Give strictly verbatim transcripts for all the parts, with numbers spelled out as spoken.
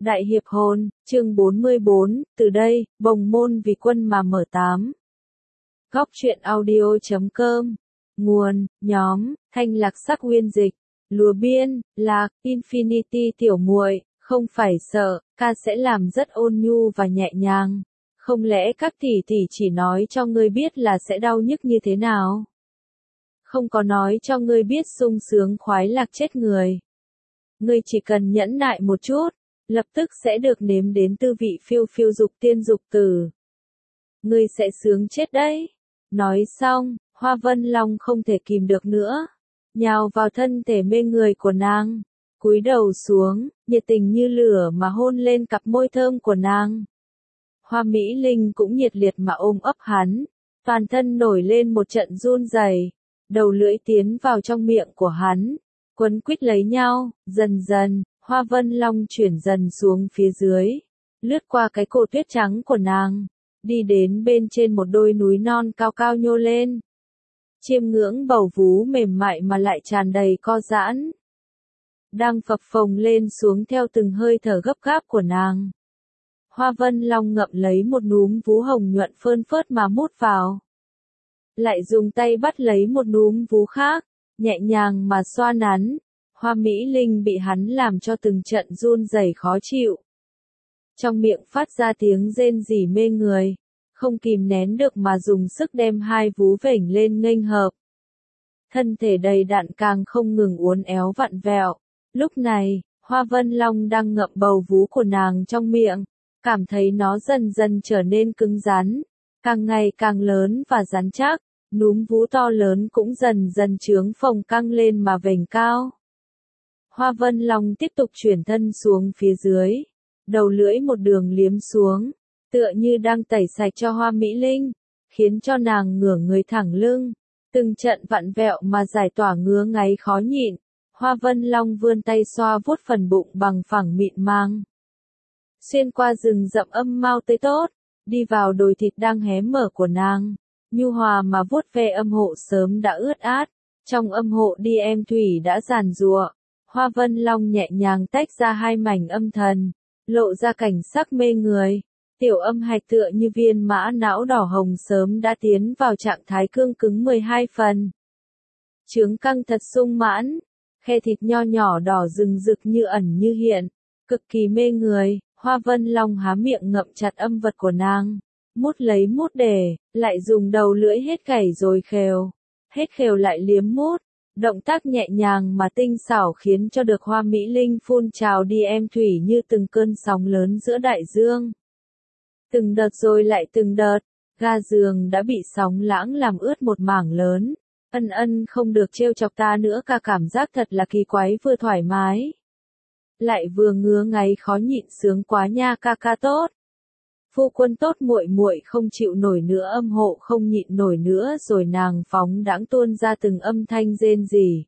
Đại hiệp hồn, chương bốn mươi bốn, từ đây, bồng môn vì quân mà mở tám. Góc truyện audio chấm com. Nguồn, nhóm, Thanh Lạc Sắc Uyên Dịch. Lúa biên, lạc, Infinity tiểu muội, không phải sợ, ca sẽ làm rất ôn nhu và nhẹ nhàng. Không lẽ các tỷ tỷ chỉ nói cho ngươi biết là sẽ đau nhức như thế nào? Không có nói cho ngươi biết sung sướng khoái lạc chết người. Ngươi chỉ cần nhẫn nại một chút, lập tức sẽ được nếm đến tư vị phiêu phiêu dục tiên dục tử. Ngươi sẽ sướng chết đấy. Nói xong, Hoa Vân Long không thể kìm được nữa, nhào vào thân thể mê người của nàng, cúi đầu xuống, nhiệt tình như lửa mà hôn lên cặp môi thơm của nàng. Hoa Mỹ Linh cũng nhiệt liệt mà ôm ấp hắn, toàn thân nổi lên một trận run rẩy, đầu lưỡi tiến vào trong miệng của hắn, quấn quýt lấy nhau, dần dần, Hoa Vân Long chuyển dần xuống phía dưới, lướt qua cái cổ tuyết trắng của nàng, đi đến bên trên một đôi núi non cao cao nhô lên. Chiêm ngưỡng bầu vú mềm mại mà lại tràn đầy co giãn, đang phập phồng lên xuống theo từng hơi thở gấp gáp của nàng. Hoa Vân Long ngậm lấy một núm vú hồng nhuận phơn phớt mà mút vào. Lại dùng tay bắt lấy một núm vú khác, nhẹ nhàng mà xoa nắn. Hoa Mỹ Linh bị hắn làm cho từng trận run rẩy khó chịu. Trong miệng phát ra tiếng rên rỉ mê người, không kìm nén được mà dùng sức đem hai vú vểnh lên nghênh hợp. Thân thể đầy đặn càng không ngừng uốn éo vặn vẹo. Lúc này, Hoa Vân Long đang ngậm bầu vú của nàng trong miệng, cảm thấy nó dần dần trở nên cứng rắn, càng ngày càng lớn và rắn chắc, núm vú to lớn cũng dần dần trướng phồng căng lên mà vểnh cao. Hoa Vân Long tiếp tục chuyển thân xuống phía dưới, đầu lưỡi một đường liếm xuống, tựa như đang tẩy sạch cho Hoa Mỹ Linh, khiến cho nàng ngửa người thẳng lưng, từng trận vặn vẹo mà giải tỏa ngứa ngáy khó nhịn. Hoa Vân Long vươn tay xoa vuốt phần bụng bằng phẳng mịn màng, xuyên qua rừng rậm âm mau tươi tốt, đi vào đồi thịt đang hé mở của nàng, nhu hòa mà vuốt ve âm hộ sớm đã ướt át, trong âm hộ đi em thủy đã giàn giụa. Hoa Vân Long nhẹ nhàng tách ra hai mảnh âm thần, lộ ra cảnh sắc mê người. Tiểu âm hạch tựa như viên mã não đỏ hồng sớm đã tiến vào trạng thái cương cứng mười hai phần. Trướng căng thật sung mãn, khe thịt nho nhỏ đỏ rừng rực như ẩn như hiện, cực kỳ mê người. Hoa Vân Long há miệng ngậm chặt âm vật của nàng, mút lấy mút để, lại dùng đầu lưỡi hết cày rồi khều, hết khều lại liếm mút. Động tác nhẹ nhàng mà tinh xảo khiến cho được Hoa Mỹ Linh phun trào đi em thủy như từng cơn sóng lớn giữa đại dương. Từng đợt rồi lại từng đợt, ga giường đã bị sóng lãng làm ướt một mảng lớn. Ân ân không được trêu chọc ta nữa, ca cảm giác thật là kỳ quái, vừa thoải mái, lại vừa ngứa ngáy khó nhịn, sướng quá nha ca ca tốt. Phu quân tốt, muội muội không chịu nổi nữa, âm hộ không nhịn nổi nữa rồi, nàng phóng đãng tuôn ra từng âm thanh rên rỉ,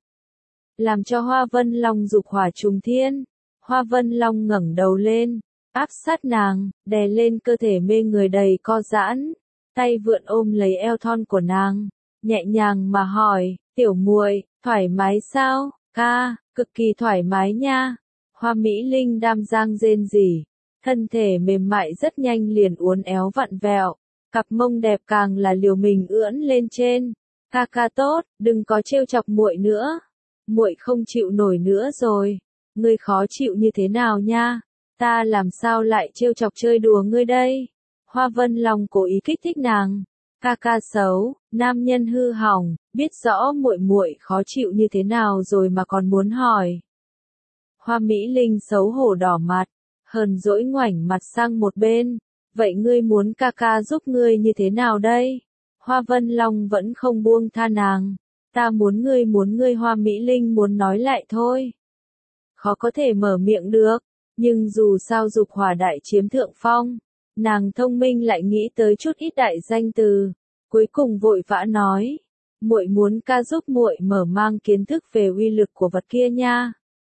làm cho Hoa Vân Long dục hỏa trùng thiên. Hoa Vân Long ngẩng đầu lên, áp sát nàng, đè lên cơ thể mê người đầy co giãn, tay vượn ôm lấy eo thon của nàng, nhẹ nhàng mà hỏi, tiểu muội, thoải mái sao? Ca, cực kỳ thoải mái nha. Hoa Mỹ Linh đam giang rên rỉ, thân thể mềm mại rất nhanh liền uốn éo vặn vẹo, cặp mông đẹp càng là liều mình ưỡn lên trên. Ca ca tốt, đừng có trêu chọc muội nữa, muội không chịu nổi nữa rồi. Ngươi khó chịu như thế nào nha? Ta làm sao lại trêu chọc chơi đùa ngươi đây? Hoa Vân Long cố ý kích thích nàng. Ca ca xấu, nam nhân hư hỏng, biết rõ muội muội khó chịu như thế nào rồi mà còn muốn hỏi. Hoa Mỹ Linh xấu hổ đỏ mặt, hờn dỗi ngoảnh mặt sang một bên. Vậy ngươi muốn ca ca giúp ngươi như thế nào đây? Hoa Vân Long vẫn không buông tha nàng. Ta muốn ngươi muốn ngươi Hoa Mỹ Linh muốn nói lại thôi, khó có thể mở miệng được, nhưng dù sao dục hỏa đại chiếm thượng phong, nàng thông minh lại nghĩ tới chút ít đại danh từ, cuối cùng vội vã nói, muội muốn ca giúp muội mở mang kiến thức về uy lực của vật kia nha.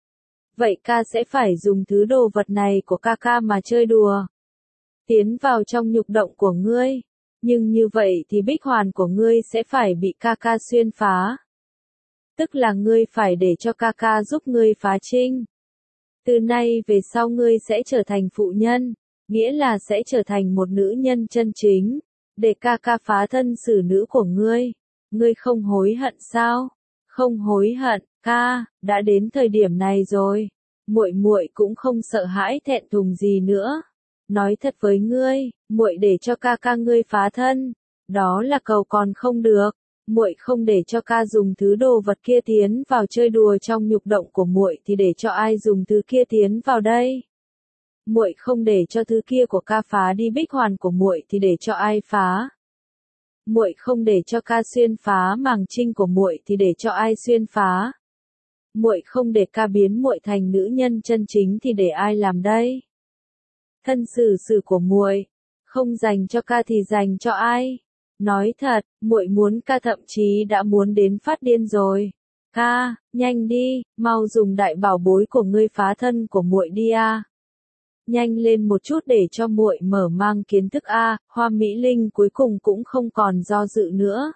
Vậy ca sẽ phải dùng thứ đồ vật này của ca ca mà chơi đùa, tiến vào trong nhục động của ngươi, nhưng như vậy thì bích hoàn của ngươi sẽ phải bị ca ca xuyên phá. Tức là ngươi phải để cho ca ca giúp ngươi phá trinh. Từ nay về sau ngươi sẽ trở thành phụ nhân, nghĩa là sẽ trở thành một nữ nhân chân chính, để ca ca phá thân xử nữ của ngươi. Ngươi không hối hận sao? Không hối hận, ca, đã đến thời điểm này rồi. Muội muội cũng không sợ hãi thẹn thùng gì nữa. Nói thật với ngươi, muội để cho ca ca ngươi phá thân, đó là cầu còn không được. Muội không để cho ca dùng thứ đồ vật kia tiến vào chơi đùa trong nhục động của muội thì để cho ai dùng thứ kia tiến vào đây? Muội không để cho thứ kia của ca phá đi bích hoàn của muội thì để cho ai phá? Muội không để cho ca xuyên phá màng trinh của muội thì để cho ai xuyên phá? Muội không để ca biến muội thành nữ nhân chân chính thì để ai làm đây? Thân xử xử của muội, không dành cho ca thì dành cho ai? Nói thật, muội muốn ca thậm chí đã muốn đến phát điên rồi. Ca, nhanh đi, mau dùng đại bảo bối của ngươi phá thân của muội đi a. Nhanh lên một chút để cho muội mở mang kiến thức a. Hoa Mỹ Linh cuối cùng cũng không còn do dự nữa.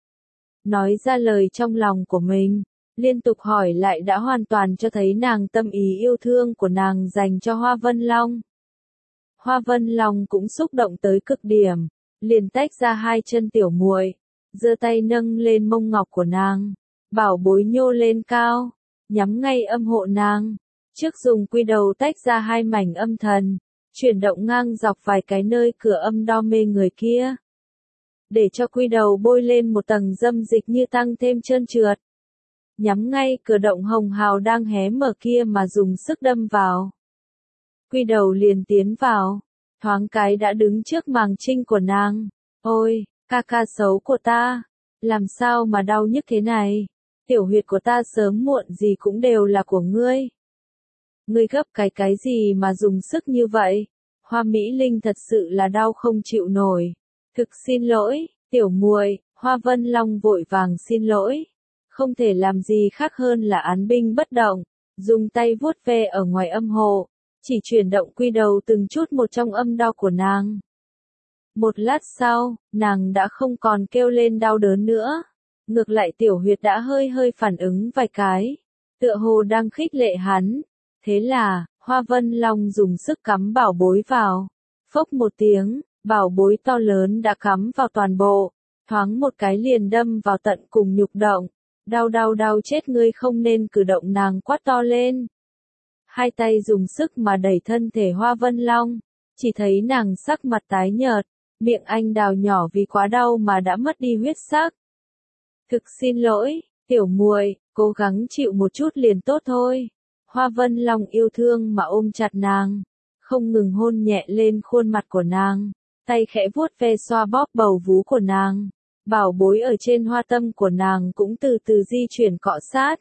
Nói ra lời trong lòng của mình, liên tục hỏi lại đã hoàn toàn cho thấy nàng tâm ý yêu thương của nàng dành cho Hoa Vân Long. Hoa Vân Long cũng xúc động tới cực điểm, liền tách ra hai chân tiểu muội, giơ tay nâng lên mông ngọc của nàng, bảo bối nhô lên cao, nhắm ngay âm hộ nàng, trước dùng quy đầu tách ra hai mảnh âm thần, chuyển động ngang dọc vài cái nơi cửa âm đo mê người kia, để cho quy đầu bôi lên một tầng dâm dịch như tăng thêm trơn trượt, nhắm ngay cửa động hồng hào đang hé mở kia mà dùng sức đâm vào. Quy đầu liền tiến vào, thoáng cái đã đứng trước màng trinh của nàng. Ôi, ca ca xấu của ta, làm sao mà đau nhức thế này? Tiểu huyệt của ta sớm muộn gì cũng đều là của ngươi. Ngươi gấp cái cái gì mà dùng sức như vậy? Hoa Mỹ Linh thật sự là đau không chịu nổi. Thực xin lỗi, tiểu muội. Hoa Vân Long vội vàng xin lỗi. Không thể làm gì khác hơn là án binh bất động, dùng tay vuốt ve ở ngoài âm hộ, chỉ chuyển động quy đầu từng chút một trong âm đau của nàng. Một lát sau, nàng đã không còn kêu lên đau đớn nữa. Ngược lại tiểu huyệt đã hơi hơi phản ứng vài cái, tựa hồ đang khích lệ hắn. Thế là, Hoa Vân Long dùng sức cắm bảo bối vào. Phốc một tiếng, bảo bối to lớn đã cắm vào toàn bộ, thoáng một cái liền đâm vào tận cùng nhục động. Đau đau đau chết ngươi không nên cử động, nàng quát to lên. Hai tay dùng sức mà đẩy thân thể Hoa Vân Long, chỉ thấy nàng sắc mặt tái nhợt, miệng anh đào nhỏ vì quá đau mà đã mất đi huyết sắc. Thực xin lỗi, tiểu muội, cố gắng chịu một chút liền tốt thôi. Hoa Vân Long yêu thương mà ôm chặt nàng, không ngừng hôn nhẹ lên khuôn mặt của nàng, tay khẽ vuốt ve xoa bóp bầu vú của nàng. Bảo bối ở trên hoa tâm của nàng cũng từ từ di chuyển cọ sát.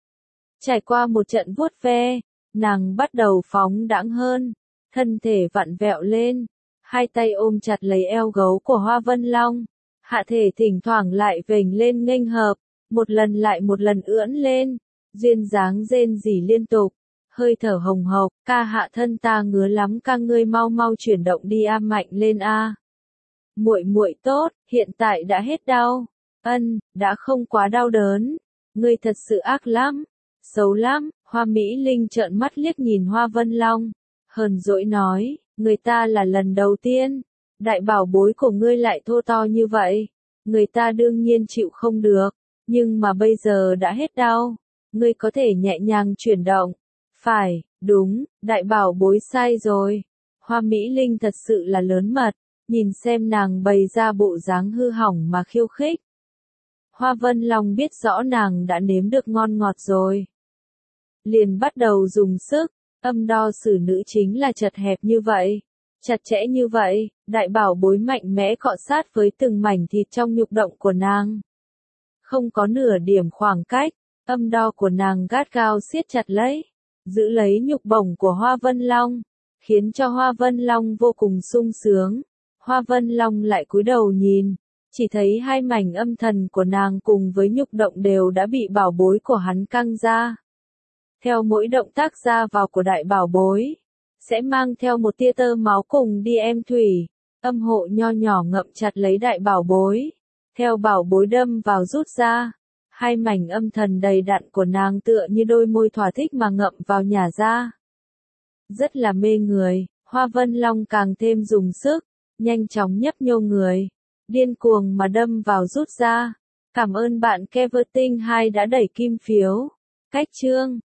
Trải qua một trận vuốt ve, nàng bắt đầu phóng đãng hơn, thân thể vặn vẹo lên, hai tay ôm chặt lấy eo gấu của Hoa Vân Long, hạ thể thỉnh thoảng lại vểnh lên nghênh hợp, một lần lại một lần ưỡn lên, duyên dáng rên rỉ liên tục, hơi thở hồng hộc, ca hạ thân ta ngứa lắm, ca ngươi mau mau chuyển động đi a, mạnh lên a. Muội muội tốt, hiện tại đã hết đau. Ân, đã không quá đau đớn. Ngươi thật sự ác lắm, xấu lắm. Hoa Mỹ Linh trợn mắt liếc nhìn Hoa Vân Long, hờn dỗi nói, người ta là lần đầu tiên, đại bảo bối của ngươi lại thô to như vậy, người ta đương nhiên chịu không được, nhưng mà bây giờ đã hết đau, ngươi có thể nhẹ nhàng chuyển động. Phải, đúng, đại bảo bối sai rồi. Hoa Mỹ Linh thật sự là lớn mật. Nhìn xem nàng bày ra bộ dáng hư hỏng mà khiêu khích. Hoa Vân Long biết rõ nàng đã nếm được ngon ngọt rồi. Liền bắt đầu dùng sức, âm đo xử nữ chính là chật hẹp như vậy, chặt chẽ như vậy, đại bảo bối mạnh mẽ cọ sát với từng mảnh thịt trong nhục động của nàng. Không có nửa điểm khoảng cách, âm đo của nàng gắt gao siết chặt lấy, giữ lấy nhục bổng của Hoa Vân Long, khiến cho Hoa Vân Long vô cùng sung sướng. Hoa Vân Long lại cúi đầu nhìn, chỉ thấy hai mảnh âm thần của nàng cùng với nhục động đều đã bị bảo bối của hắn căng ra. Theo mỗi động tác ra vào của đại bảo bối, sẽ mang theo một tia tơ máu cùng đi em thủy, âm hộ nho nhỏ ngậm chặt lấy đại bảo bối. Theo bảo bối đâm vào rút ra, hai mảnh âm thần đầy đặn của nàng tựa như đôi môi thỏa thích mà ngậm vào nhả ra. Rất là mê người, Hoa Vân Long càng thêm dùng sức, nhanh chóng nhấp nhô người, điên cuồng mà đâm vào rút ra. Cảm ơn bạn Keverting hai đã đẩy kim phiếu. Cách chương